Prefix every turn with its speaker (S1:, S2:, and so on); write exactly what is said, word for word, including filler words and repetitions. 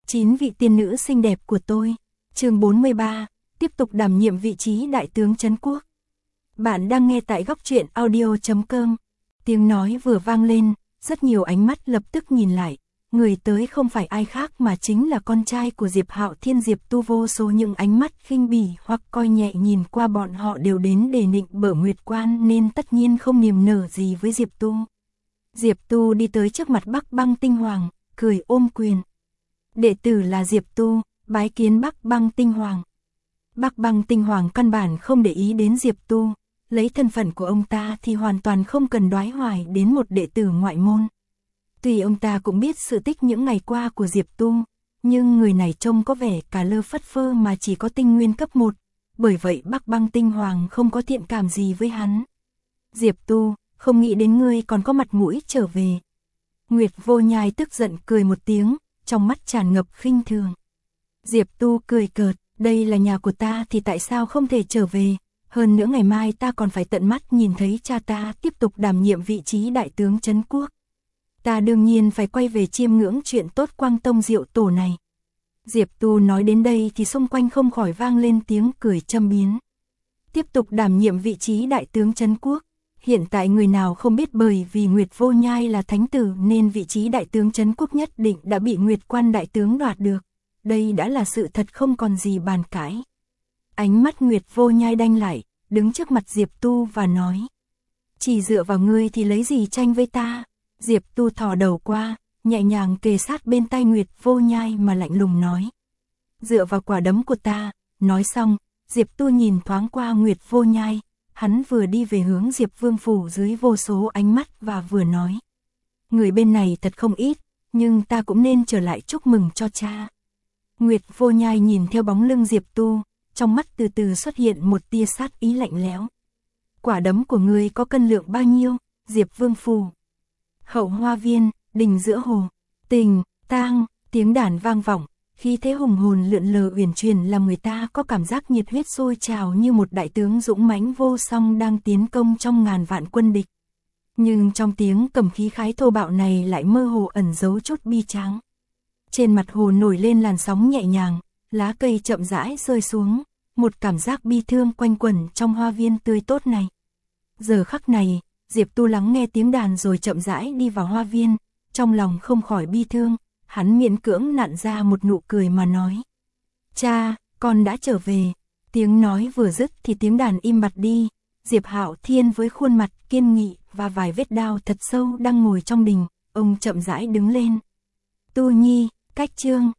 S1: Chín vị tiên nữ xinh đẹp của tôi. Chương bốn mươi ba, tiếp tục đảm nhiệm vị trí đại tướng trấn quốc. Bạn đang nghe tại góc truyện audio chấm com. Tiếng nói vừa vang lên, rất nhiều ánh mắt lập tức nhìn lại. Người tới không phải ai khác mà chính là con trai của Diệp Hạo Thiên Diệp Tu. Vô số những ánh mắt khinh bỉ hoặc coi nhẹ nhìn qua bọn họ đều đến để nịnh bợ Nguyệt Quan, nên tất nhiên không niềm nở gì với Diệp Tu. Diệp Tu đi tới trước mặt Bắc Băng Tinh Hoàng, cười ôm quyền. Đệ tử là Diệp Tu, bái kiến Bắc Băng Tinh Hoàng. Bắc Băng Tinh Hoàng căn bản không để ý đến Diệp Tu, lấy thân phận của ông ta thì hoàn toàn không cần đoái hoài đến một đệ tử ngoại môn. Tuy ông ta cũng biết sự tích những ngày qua của Diệp Tu, nhưng người này trông có vẻ cả lơ phất phơ mà chỉ có tinh nguyên cấp một, bởi vậy Bắc Băng Tinh Hoàng không có thiện cảm gì với hắn. Diệp Tu, không nghĩ đến ngươi còn có mặt mũi trở về. Nguyệt Vô Nhai tức giận cười một tiếng, trong mắt tràn ngập khinh thường. Diệp Tu cười cợt, đây là nhà của ta thì tại sao không thể trở về, hơn nữa ngày mai ta còn phải tận mắt nhìn thấy cha ta tiếp tục đảm nhiệm vị trí đại tướng trấn quốc. Ta đương nhiên phải quay về chiêm ngưỡng chuyện tốt Quang Tông Diệu Tổ này. Diệp Tu nói đến đây thì xung quanh không khỏi vang lên tiếng cười châm biếm. Tiếp tục đảm nhiệm vị trí đại tướng trấn quốc. Hiện tại người nào không biết bởi vì Nguyệt Vô Nhai là thánh tử nên vị trí đại tướng trấn quốc nhất định đã bị Nguyệt Quan đại tướng đoạt được. Đây đã là sự thật không còn gì bàn cãi. Ánh mắt Nguyệt Vô Nhai đanh lại, đứng trước mặt Diệp Tu và nói. Chỉ dựa vào ngươi thì lấy gì tranh với ta? Diệp Tu thò đầu qua, nhẹ nhàng kề sát bên tay Nguyệt Vô Nhai mà lạnh lùng nói. Dựa vào quả đấm của ta. Nói xong, Diệp Tu nhìn thoáng qua Nguyệt Vô Nhai. Hắn vừa đi về hướng Diệp Vương phủ dưới vô số ánh mắt và vừa nói. Người bên này thật không ít, nhưng ta cũng nên trở lại chúc mừng cho cha. Nguyệt Vô Nhai nhìn theo bóng lưng Diệp Tu, trong mắt từ từ xuất hiện một tia sát ý lạnh lẽo. Quả đấm của ngươi có cân lượng bao nhiêu? Diệp Vương phủ. Hậu Hoa Viên, đình giữa hồ, tình, tang, tiếng đàn vang vọng, khí thế hùng hồn lượn lờ uyển chuyển làm người ta có cảm giác nhiệt huyết sôi trào như một đại tướng dũng mãnh vô song đang tiến công trong ngàn vạn quân địch. Nhưng trong tiếng cầm khí khái thô bạo này lại mơ hồ ẩn giấu chút bi tráng. Trên mặt hồ nổi lên làn sóng nhẹ nhàng, lá cây chậm rãi rơi xuống, một cảm giác bi thương quanh quẩn trong hoa viên tươi tốt này. Giờ khắc này, Diệp Tu lắng nghe tiếng đàn rồi chậm rãi đi vào hoa viên, trong lòng không khỏi bi thương, hắn miễn cưỡng nặn ra một nụ cười mà nói. Cha, con đã trở về. Tiếng nói vừa dứt thì tiếng đàn im bặt đi, Diệp Hạo Thiên với khuôn mặt kiên nghị và vài vết đao thật sâu đang ngồi trong đình, ông chậm rãi đứng lên. Tu Nhi, cách chương.